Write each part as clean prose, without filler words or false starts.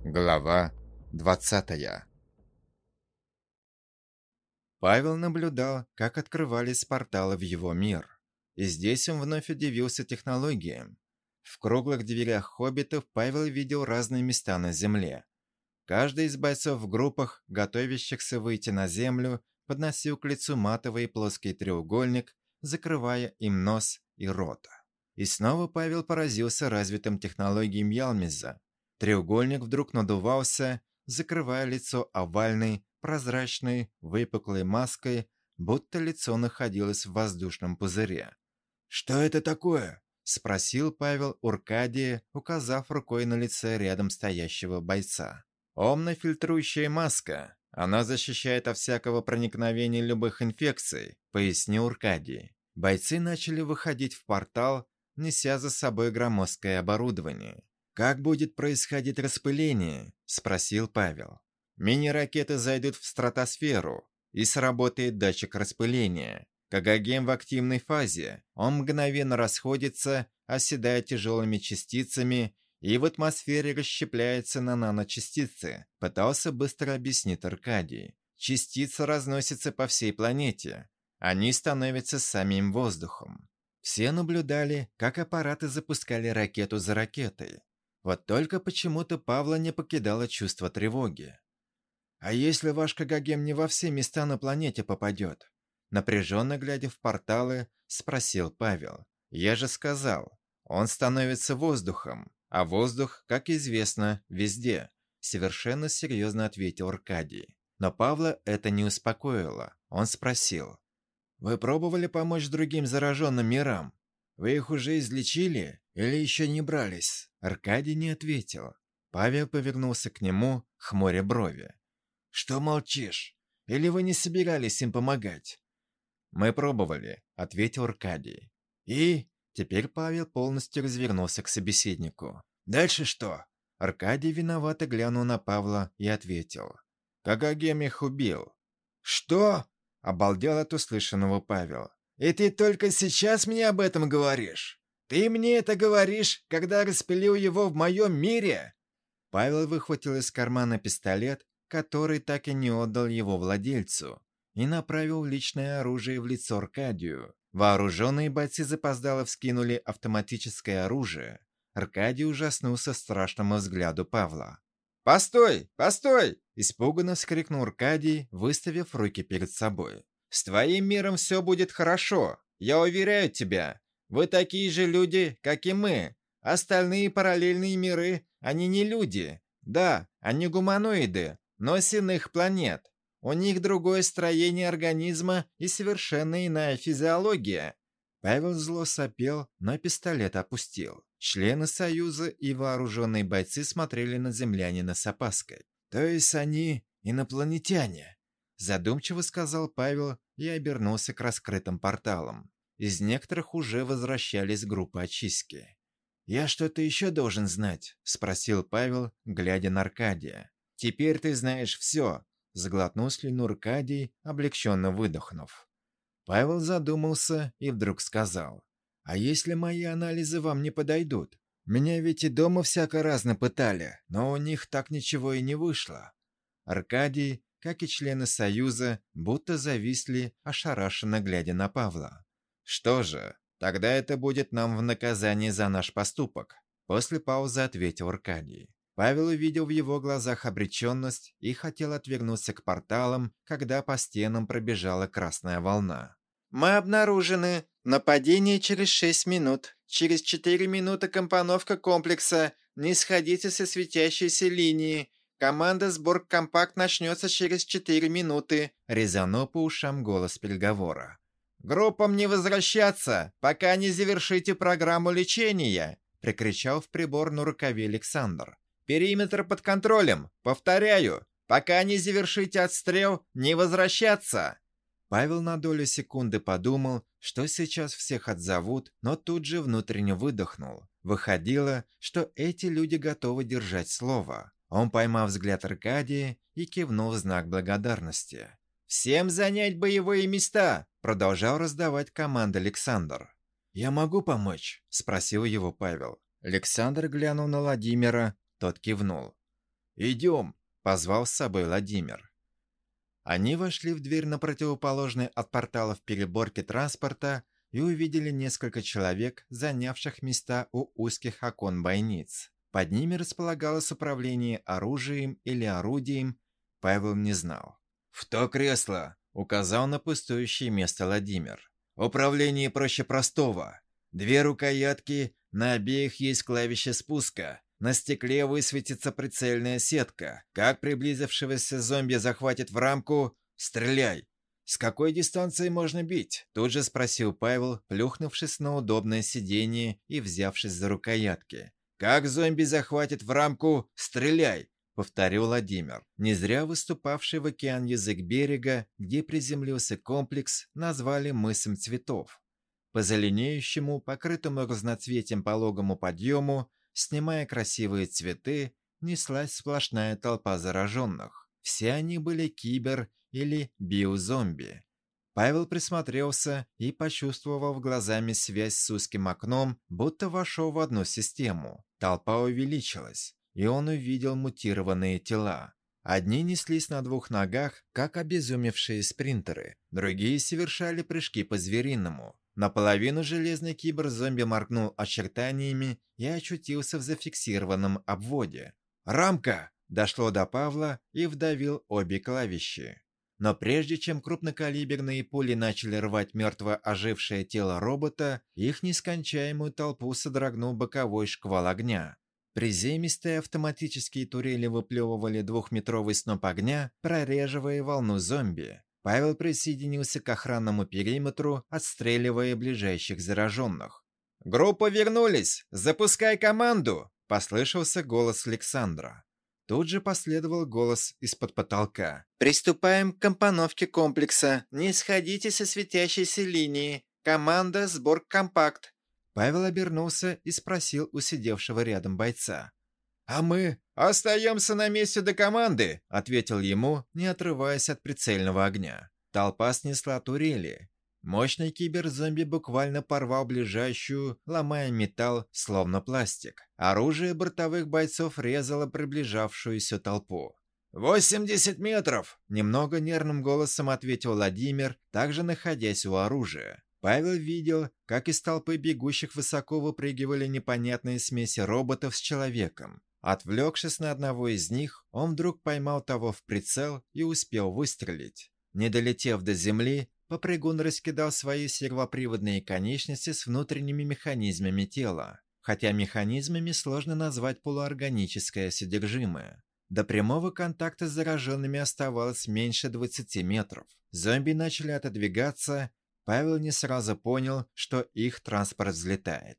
Глава 20. Павел наблюдал, как открывались порталы в его мир. И здесь он вновь удивился технологиям. В круглых дверях хоббитов Павел видел разные места на земле. Каждый из бойцов в группах, готовящихся выйти на землю, подносил к лицу матовый плоский треугольник, закрывая им нос и рот. И снова Павел поразился развитым технологиям Ялмеза. Треугольник вдруг надувался, закрывая лицо овальной, прозрачной, выпуклой маской, будто лицо находилось в воздушном пузыре. «Что это такое?» – спросил Павел Уркадия, указав рукой на лице рядом стоящего бойца. «Омнофильтрующая маска. Она защищает от всякого проникновения любых инфекций», – пояснил Уркадий. Бойцы начали выходить в портал, неся за собой громоздкое оборудование. «Как будет происходить распыление?» – спросил Павел. «Мини-ракеты зайдут в стратосферу, и сработает датчик распыления. Кагагем в активной фазе. Он мгновенно расходится, оседая тяжелыми частицами, и в атмосфере расщепляется на наночастицы», – пытался быстро объяснить Аркадий. «Частицы разносятся по всей планете. Они становятся самим воздухом». Все наблюдали, как аппараты запускали ракету за ракетой. Вот только почему-то Павла не покидало чувство тревоги. «А если ваш Кагагем не во все места на планете попадет?» Напряженно глядя в порталы, спросил Павел. «Я же сказал, он становится воздухом, а воздух, как известно, везде», совершенно серьезно ответил Аркадий. Но Павла это не успокоило. Он спросил. «Вы пробовали помочь другим зараженным мирам? Вы их уже излечили или еще не брались?» Аркадий не ответил. Павел повернулся к нему, хмуря брови. «Что молчишь? Или вы не собирались им помогать?» «Мы пробовали», — ответил Аркадий. «И?» Теперь Павел полностью развернулся к собеседнику. «Дальше что?» Аркадий виновато глянул на Павла и ответил. «Кагагем их убил». «Что?» — обалдел от услышанного Павел. «И ты только сейчас мне об этом говоришь? Ты мне это говоришь, когда распилил его в моем мире?» Павел выхватил из кармана пистолет, который так и не отдал его владельцу, и направил личное оружие в лицо Аркадию. Вооруженные бойцы запоздало вскинули автоматическое оружие. Аркадий ужаснулся страшному взгляду Павла. «Постой! Постой!» – испуганно вскрикнул Аркадий, выставив руки перед собой. «С твоим миром все будет хорошо, я уверяю тебя. Вы такие же люди, как и мы. Остальные параллельные миры, они не люди. Да, они гуманоиды, но с иных планет. У них другое строение организма и совершенно иная физиология». Павел зло сопел, но пистолет опустил. Члены Союза и вооруженные бойцы смотрели на землянина с опаской. «То есть они инопланетяне?» Задумчиво сказал Павел и обернулся к раскрытым порталам. Из некоторых уже возвращались группы очистки. «Я что-то еще должен знать?» – спросил Павел, глядя на Аркадия. «Теперь ты знаешь все», – сглотнул слюну Аркадий, облегченно выдохнув. Павел задумался и вдруг сказал. «А если мои анализы вам не подойдут? Меня ведь и дома всяко разно пытали, но у них так ничего и не вышло». Аркадий, как и члены Союза, будто зависли, ошарашенно глядя на Павла. «Что же, тогда это будет нам в наказание за наш поступок», после паузы ответил Аркадий. Павел увидел в его глазах обреченность и хотел отвернуться к порталам, когда по стенам пробежала красная волна. «Мы обнаружены. Нападение через 6 минут. Через 4 минуты компоновка комплекса. Не сходите со светящейся линии. Команда сбор компакт начнется через 4 минуты», резанул по ушам голос переговора. «Группам не возвращаться, пока не завершите программу лечения», прикричал в прибор на рукаве Александр. «Периметр под контролем. Повторяю, пока не завершите отстрел, не возвращаться». Павел на долю секунды подумал, что сейчас всех отзовут, но тут же внутренне выдохнул. Выходило, что эти люди готовы держать слово. Он поймал взгляд Аркадия и кивнул в знак благодарности. «Всем занять боевые места!» – продолжал раздавать команды Александр. «Я могу помочь?» – спросил его Павел. Александр глянул на Владимира, тот кивнул. «Идем», — позвал с собой Владимир. Они вошли в дверь на противоположной от порталов переборки транспорта и увидели несколько человек, занявших места у узких окон бойниц. Под ними располагалось управление оружием или орудием, Павел не знал. «В то кресло», — указал на пустующее место Владимир. «Управление проще простого. 2 рукоятки, на обеих есть клавиши спуска. На стекле высветится прицельная сетка. Как приблизившегося зомби захватит в рамку, стреляй. С какой дистанции можно бить?» Тут же спросил Павел, плюхнувшись на удобное сиденье и взявшись за рукоятки. «Как зомби захватит в рамку, стреляй!» — повторил Владимир. Не зря выступавший в океан язык берега, где приземлился комплекс, назвали мысом цветов. По зеленеющему, покрытому разноцветием пологому подъему, снимая красивые цветы, неслась сплошная толпа зараженных. Все они были кибер- или биозомби. Павел присмотрелся и почувствовал глазами связь с узким окном, будто вошел в одну систему. Толпа увеличилась, и он увидел мутированные тела. Одни неслись на 2 ногах, как обезумевшие спринтеры, другие совершали прыжки по-звериному. Наполовину железный кибер-зомби моргнул очертаниями и очутился в зафиксированном обводе. «Рамка!» дошло до Павла и вдавил обе клавиши. Но прежде чем крупнокалиберные пули начали рвать мертво ожившее тело робота, их нескончаемую толпу содрогнул боковой шквал огня. Приземистые автоматические турели выплевывали 2-метровый сноп огня, прореживая волну зомби. Павел присоединился к охранному периметру, отстреливая ближайших зараженных. «Группа вернулись! Запускай команду!» – послышался голос Александра. Тут же последовал голос из-под потолка. «Приступаем к компоновке комплекса. Не сходите со светящейся линии. Команда «Сбор компакт». Павел обернулся и спросил у сидевшего рядом бойца. «А мы остаемся на месте до команды», — ответил ему, не отрываясь от прицельного огня. Толпа снесла турели. Мощный киберзомби буквально порвал ближайшую, ломая металл, словно пластик. Оружие бортовых бойцов резало приближавшуюся толпу. 80 метров!» — немного нервным голосом ответил Владимир, также находясь у оружия. Павел видел, как из толпы бегущих высоко выпрыгивали непонятные смеси роботов с человеком. Отвлекшись на одного из них, он вдруг поймал того в прицел и успел выстрелить. Не долетев до земли, попрыгун раскидал свои сервоприводные конечности с внутренними механизмами тела, хотя механизмами сложно назвать полуорганическое содержимое. До прямого контакта с зараженными оставалось меньше 20 метров. Зомби начали отодвигаться, Павел не сразу понял, что их транспорт взлетает.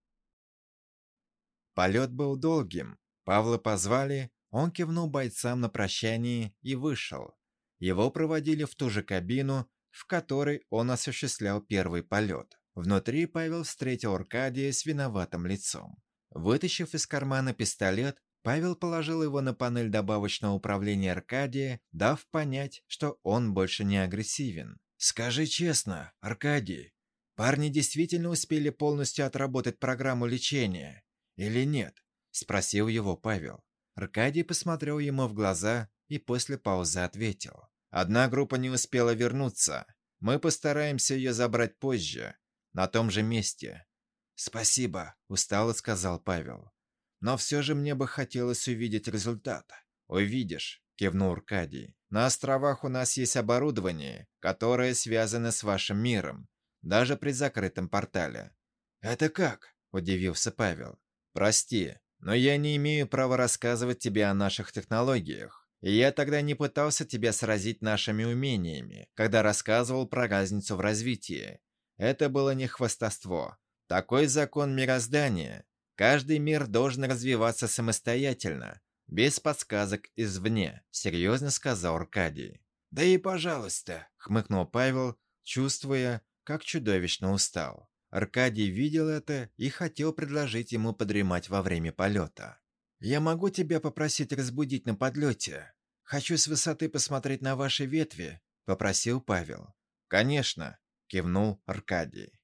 Полет был долгим. Павла позвали, он кивнул бойцам на прощание и вышел. Его проводили в ту же кабину, в которой он осуществлял первый полет. Внутри Павел встретил Аркадия с виноватым лицом. Вытащив из кармана пистолет, Павел положил его на панель добавочного управления Аркадия, дав понять, что он больше не агрессивен. «Скажи честно, Аркадий, парни действительно успели полностью отработать программу лечения или нет?» – спросил его Павел. Аркадий посмотрел ему в глаза и после паузы ответил. «Одна группа не успела вернуться. Мы постараемся ее забрать позже, на том же месте». «Спасибо», – устало сказал Павел. «Но все же мне бы хотелось увидеть результат». «Увидишь», – кивнул Аркадий. «На островах у нас есть оборудование, которое связано с вашим миром, даже при закрытом портале». «Это как?» – удивился Павел. «Прости, но я не имею права рассказывать тебе о наших технологиях. И я тогда не пытался тебя сразить нашими умениями, когда рассказывал про разницу в развитии. Это было не хвастовство. Такой закон мироздания. Каждый мир должен развиваться самостоятельно, без подсказок извне», — серьезно сказал Аркадий. «Да и пожалуйста», — хмыкнул Павел, чувствуя, как чудовищно устал. Аркадий видел это и хотел предложить ему подремать во время полета. «Я могу тебя попросить разбудить на подлете? Хочу с высоты посмотреть на ваши ветви», — попросил Павел. «Конечно», — кивнул Аркадий.